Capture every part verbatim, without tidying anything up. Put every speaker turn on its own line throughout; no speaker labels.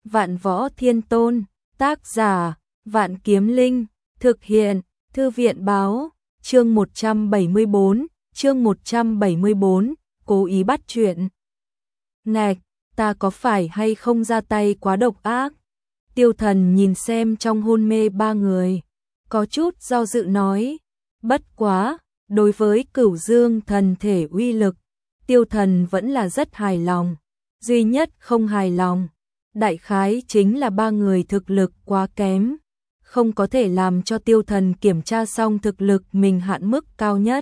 Vạn Võ Thiên Tôn, tác giả, Vạn Kiếm Linh, thực hiện, Thư viện báo, chương một trăm bảy mươi bốn, chương một trăm bảy mươi bốn, cố ý bắt chuyện. Ngạch, ta có phải hay không ra tay quá độc ác? Tiêu Thần nhìn xem trong hôn mê ba người, có chút do dự nói, bất quá, đối với Cửu Dương thần thể uy lực, Tiêu Thần vẫn là rất hài lòng, duy nhất không hài lòng, đại khái chính là ba người thực lực quá kém, không có thể làm cho Tiêu Thần kiểm tra xong thực lực mình hạn mức cao nhất.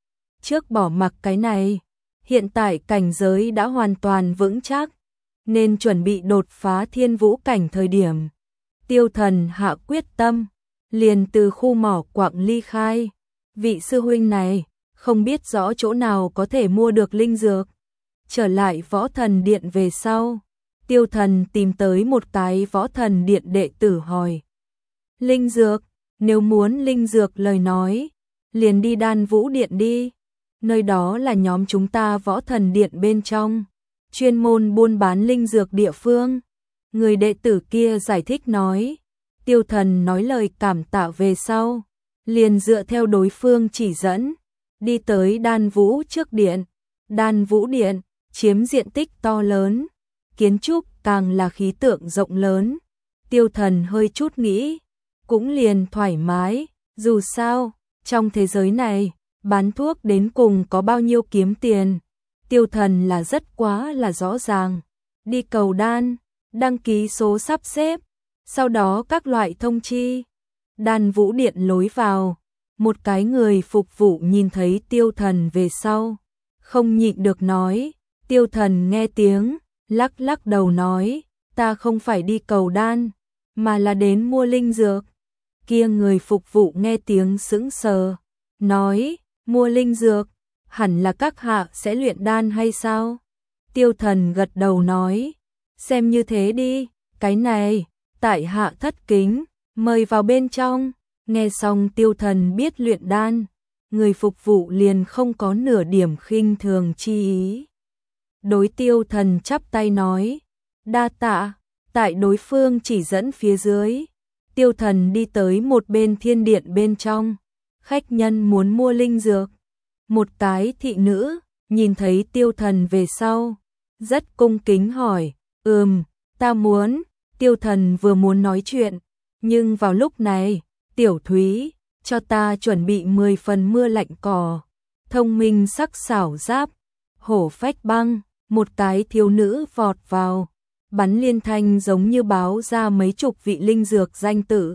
Trước bỏ mặc cái này, hiện tại cảnh giới đã hoàn toàn vững chắc, nên chuẩn bị đột phá thiên vũ cảnh thời điểm. Tiêu Thần hạ quyết tâm, liền từ khu mỏ quặng ly khai. Vị sư huynh này, không biết rõ chỗ nào có thể mua được linh dược. Trở lại Võ Thần Điện về sau, Tiêu Thần tìm tới một cái Võ Thần Điện đệ tử hỏi. Linh dược, nếu muốn linh dược lời nói, liền đi Đan Vũ Điện đi. Nơi đó là nhóm chúng ta Võ Thần Điện bên trong, chuyên môn buôn bán linh dược địa phương. Người đệ tử kia giải thích nói. Tiêu Thần nói lời cảm tạ về sau, liền dựa theo đối phương chỉ dẫn, đi tới Đan Vũ trước điện. Đan Vũ Điện chiếm diện tích to lớn, kiến trúc càng là khí tượng rộng lớn. Tiêu Thần hơi chút nghĩ, cũng liền thoải mái, dù sao, trong thế giới này, bán thuốc đến cùng có bao nhiêu kiếm tiền, Tiêu Thần là rất quá là rõ ràng. Đi cầu đan, đăng ký số sắp xếp, sau đó các loại thông chi. Đan Vũ Điện lối vào, một cái người phục vụ nhìn thấy Tiêu Thần về sau, không nhịn được nói. Tiêu Thần nghe tiếng, lắc lắc đầu nói, ta không phải đi cầu đan, mà là đến mua linh dược. Kia người phục vụ nghe tiếng sững sờ, nói, mua linh dược, hẳn là các hạ sẽ luyện đan hay sao? Tiêu Thần gật đầu nói, xem như thế đi, cái này, tại hạ thất kính, mời vào bên trong. Nghe xong Tiêu Thần biết luyện đan, người phục vụ liền không có nửa điểm khinh thường chi ý. Đối Tiêu Thần chắp tay nói, đa tạ. Tại đối phương chỉ dẫn phía dưới, Tiêu Thần đi tới một bên thiên điện bên trong. Khách nhân muốn mua linh dược. Một cái thị nữ nhìn thấy Tiêu Thần về sau, rất cung kính hỏi, ừm, ta muốn. Tiêu Thần vừa muốn nói chuyện, nhưng vào lúc này, Tiểu Thúy, cho ta chuẩn bị mười phần mưa lạnh cỏ, thông minh sắc xảo giáp, hổ phách băng. Một cái thiếu nữ vọt vào, bắn liên thanh giống như báo ra mấy chục vị linh dược danh tự.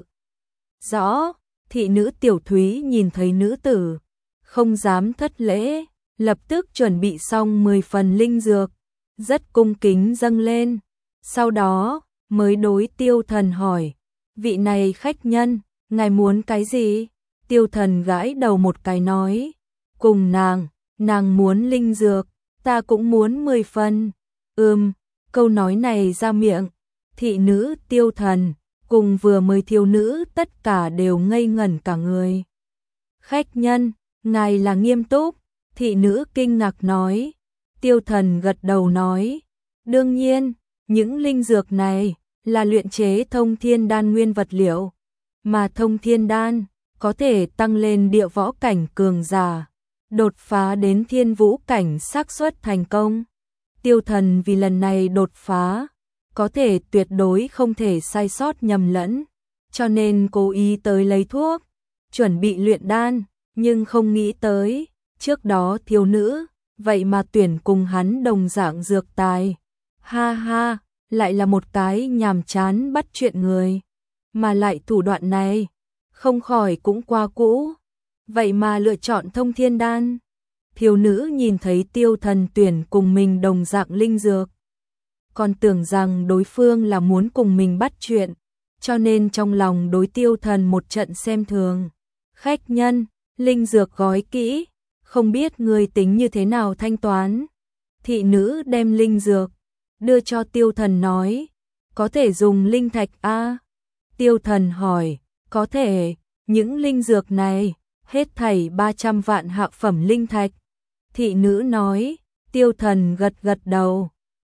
Rõ, thị nữ Tiểu Thúy nhìn thấy nữ tử, không dám thất lễ, lập tức chuẩn bị xong mười phần linh dược, rất cung kính dâng lên. Sau đó, mới đối Tiêu Thần hỏi, vị này khách nhân, ngài muốn cái gì? Tiêu Thần gãi đầu một cái nói, cùng nàng, nàng muốn linh dược, ta cũng muốn mười phần. Ừm, câu nói này ra miệng, thị nữ Tiêu Thần, cùng vừa mới thiếu nữ tất cả đều ngây ngẩn cả người. Khách nhân, ngài là nghiêm túc? Thị nữ kinh ngạc nói. Tiêu Thần gật đầu nói, đương nhiên, những linh dược này là luyện chế thông thiên đan nguyên vật liệu, mà thông thiên đan có thể tăng lên địa võ cảnh cường giả, đột phá đến thiên vũ cảnh xác suất thành công. Tiêu Thần vì lần này đột phá, có thể tuyệt đối không thể sai sót nhầm lẫn, cho nên cố ý tới lấy thuốc, chuẩn bị luyện đan, nhưng không nghĩ tới, trước đó thiếu nữ, vậy mà tuyển cùng hắn đồng dạng dược tài. Ha ha, lại là một cái nhàm chán bắt chuyện người, mà lại thủ đoạn này, không khỏi cũng qua cũ. Vậy mà lựa chọn thông thiên đan. Thiếu nữ nhìn thấy Tiêu Thần tuyển cùng mình đồng dạng linh dược, còn tưởng rằng đối phương là muốn cùng mình bắt chuyện, cho nên trong lòng đối Tiêu Thần một trận xem thường. Khách nhân, linh dược gói kỹ, không biết người tính như thế nào thanh toán. Thị nữ đem linh dược đưa cho Tiêu Thần nói, có thể dùng linh thạch a? Tiêu Thần hỏi, có thể, những linh dược này hết thảy ba trăm vạn hạ phẩm linh thạch. Thị nữ nói. Tiêu Thần gật gật đầu,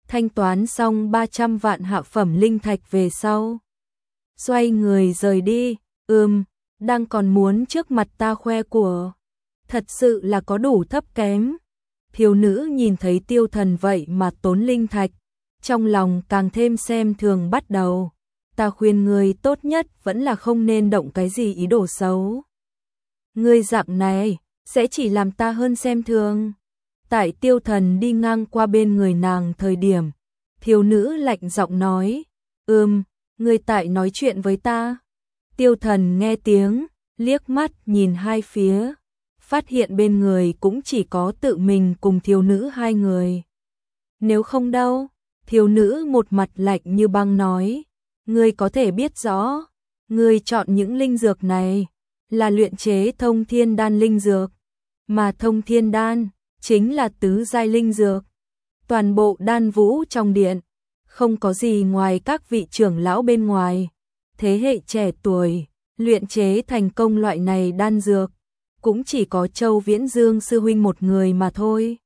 thanh toán xong ba trăm vạn hạ phẩm linh thạch về sau. Xoay người rời đi, ừm, đang còn muốn trước mặt ta khoe của. Thật sự là có đủ thấp kém. Thiếu nữ nhìn thấy Tiêu Thần vậy mà tốn linh thạch, trong lòng càng thêm xem thường bắt đầu. Ta khuyên ngươi tốt nhất vẫn là không nên động cái gì ý đồ xấu. Ngươi dạng này, sẽ chỉ làm ta hơn xem thường. Tại Tiêu Thần đi ngang qua bên người nàng thời điểm, thiếu nữ lạnh giọng nói, ừm, ngươi tại nói chuyện với ta. Tiêu Thần nghe tiếng, liếc mắt nhìn hai phía, phát hiện bên người cũng chỉ có tự mình cùng thiếu nữ hai người. Nếu không đâu, thiếu nữ một mặt lạnh như băng nói, ngươi có thể biết rõ, ngươi chọn những linh dược này là luyện chế thông thiên đan linh dược, mà thông thiên đan chính là tứ giai linh dược. Toàn bộ đan vũ trong điện, không có gì ngoài các vị trưởng lão bên ngoài, thế hệ trẻ tuổi, luyện chế thành công loại này đan dược, cũng chỉ có Châu Viễn Dương sư huynh một người mà thôi.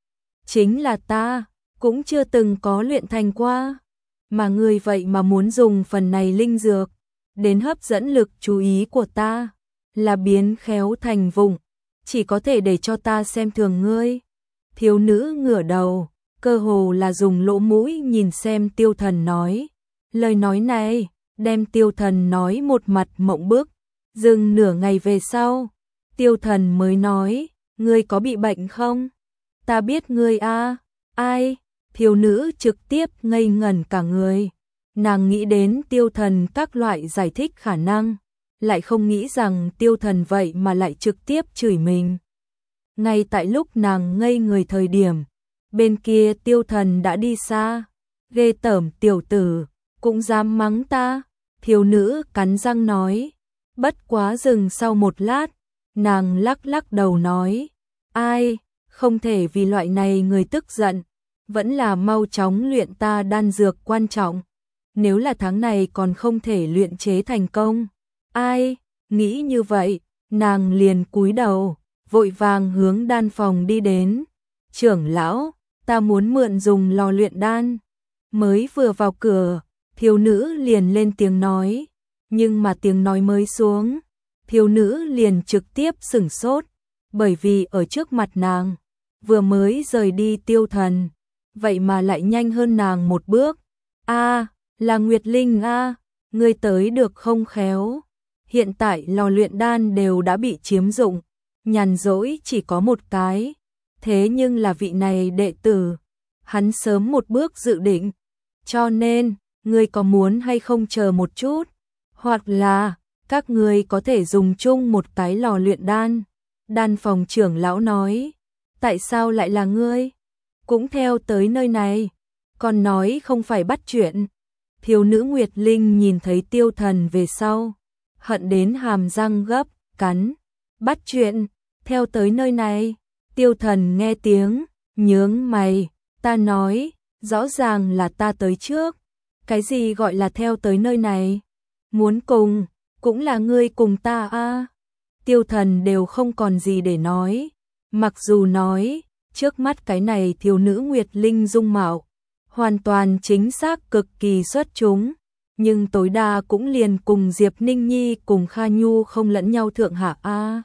Chính là ta, cũng chưa từng có luyện thành qua, mà người vậy mà muốn dùng phần này linh dược, đến hấp dẫn lực chú ý của ta, là biến khéo thành vụng, chỉ có thể để cho ta xem thường ngươi. Thiếu nữ ngửa đầu, cơ hồ là dùng lỗ mũi nhìn xem Tiêu Thần nói. Lời nói này, đem Tiêu Thần nói một mặt mộng bức, dừng nửa ngày về sau. Tiêu Thần mới nói, ngươi có bị bệnh không? Ta biết ngươi a. Ai? Thiếu nữ trực tiếp ngây ngẩn cả người. Nàng nghĩ đến Tiêu Thần các loại giải thích khả năng, lại không nghĩ rằng Tiêu Thần vậy mà lại trực tiếp chửi mình. Ngay tại lúc nàng ngây người thời điểm, bên kia Tiêu Thần đã đi xa. Ghê tởm tiểu tử, cũng dám mắng ta. Thiếu nữ cắn răng nói. Bất quá dừng sau một lát, nàng lắc lắc đầu nói, ai, không thể vì loại này người tức giận, vẫn là mau chóng luyện ta đan dược quan trọng. Nếu là tháng này còn không thể luyện chế thành công, ai, nghĩ như vậy, nàng liền cúi đầu, vội vàng hướng đan phòng đi đến. Trưởng lão, ta muốn mượn dùng lò luyện đan. Mới vừa vào cửa, thiếu nữ liền lên tiếng nói, nhưng mà tiếng nói mới xuống, thiếu nữ liền trực tiếp sửng sốt, bởi vì ở trước mặt nàng, vừa mới rời đi Tiêu Thần, vậy mà lại nhanh hơn nàng một bước. A, là Nguyệt Linh a, ngươi tới được không khéo. Hiện tại lò luyện đan đều đã bị chiếm dụng, nhàn rỗi chỉ có một cái, thế nhưng là vị này đệ tử, hắn sớm một bước dự định, cho nên, ngươi có muốn hay không chờ một chút, hoặc là các ngươi có thể dùng chung một cái lò luyện đan. Đan phòng trưởng lão nói, tại sao lại là ngươi? Cũng theo tới nơi này, còn nói không phải bắt chuyện. Thiếu nữ Nguyệt Linh nhìn thấy Tiêu Thần về sau, hận đến hàm răng gấp, cắn. Bắt chuyện, theo tới nơi này. Tiêu Thần nghe tiếng, nhướng mày, ta nói, rõ ràng là ta tới trước. Cái gì gọi là theo tới nơi này? Muốn cùng, cũng là ngươi cùng ta a. Tiêu Thần đều không còn gì để nói, mặc dù nói, trước mắt cái này thiếu nữ Nguyệt Linh dung mạo, hoàn toàn chính xác cực kỳ xuất chúng, nhưng tối đa cũng liền cùng Diệp Ninh Nhi cùng Kha Nhu không lẫn nhau thượng hạ a.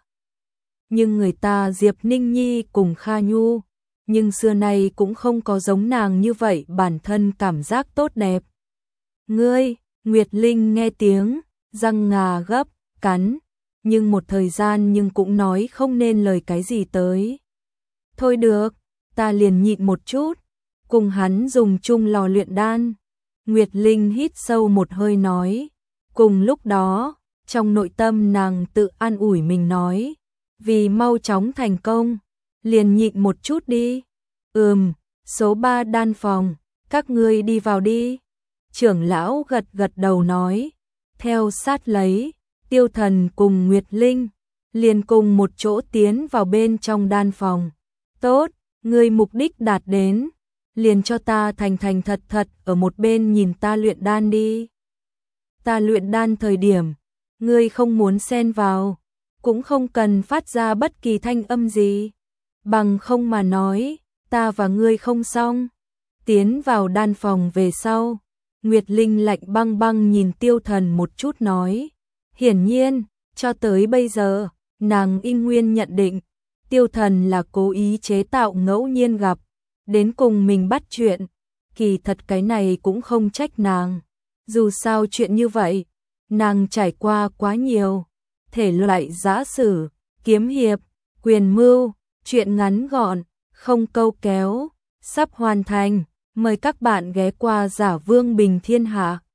Nhưng người ta Diệp Ninh Nhi cùng Kha Nhu, nhưng xưa nay cũng không có giống nàng như vậy bản thân cảm giác tốt đẹp. Ngươi, Nguyệt Linh nghe tiếng, răng ngà gấp, cắn, nhưng một thời gian nhưng cũng nói không nên lời cái gì tới. Thôi được, ta liền nhịn một chút, cùng hắn dùng chung lò luyện đan. Nguyệt Linh hít sâu một hơi nói, cùng lúc đó, trong nội tâm nàng tự an ủi mình nói, vì mau chóng thành công, liền nhịn một chút đi. Ừm, số ba đan phòng, các ngươi đi vào đi. Trưởng lão gật gật đầu nói, theo sát lấy, Tiêu Thần cùng Nguyệt Linh, liền cùng một chỗ tiến vào bên trong đan phòng. Tốt, ngươi mục đích đạt đến, liền cho ta thành thành thật thật ở một bên nhìn ta luyện đan đi. Ta luyện đan thời điểm, ngươi không muốn xen vào, cũng không cần phát ra bất kỳ thanh âm gì, bằng không mà nói, ta và ngươi không xong. Tiến vào đan phòng về sau, Nguyệt Linh lạnh băng băng nhìn Tiêu Thần một chút nói. Hiển nhiên, cho tới bây giờ, nàng in nguyên nhận định, Tiêu Thần là cố ý chế tạo ngẫu nhiên gặp, đến cùng mình bắt chuyện. Kỳ thật cái này cũng không trách nàng. Dù sao chuyện như vậy, nàng trải qua quá nhiều. Thể loại giã sử, kiếm hiệp, quyền mưu, chuyện ngắn gọn, không câu kéo, sắp hoàn thành. Mời các bạn ghé qua Giả Vương Bình Thiên Hạ.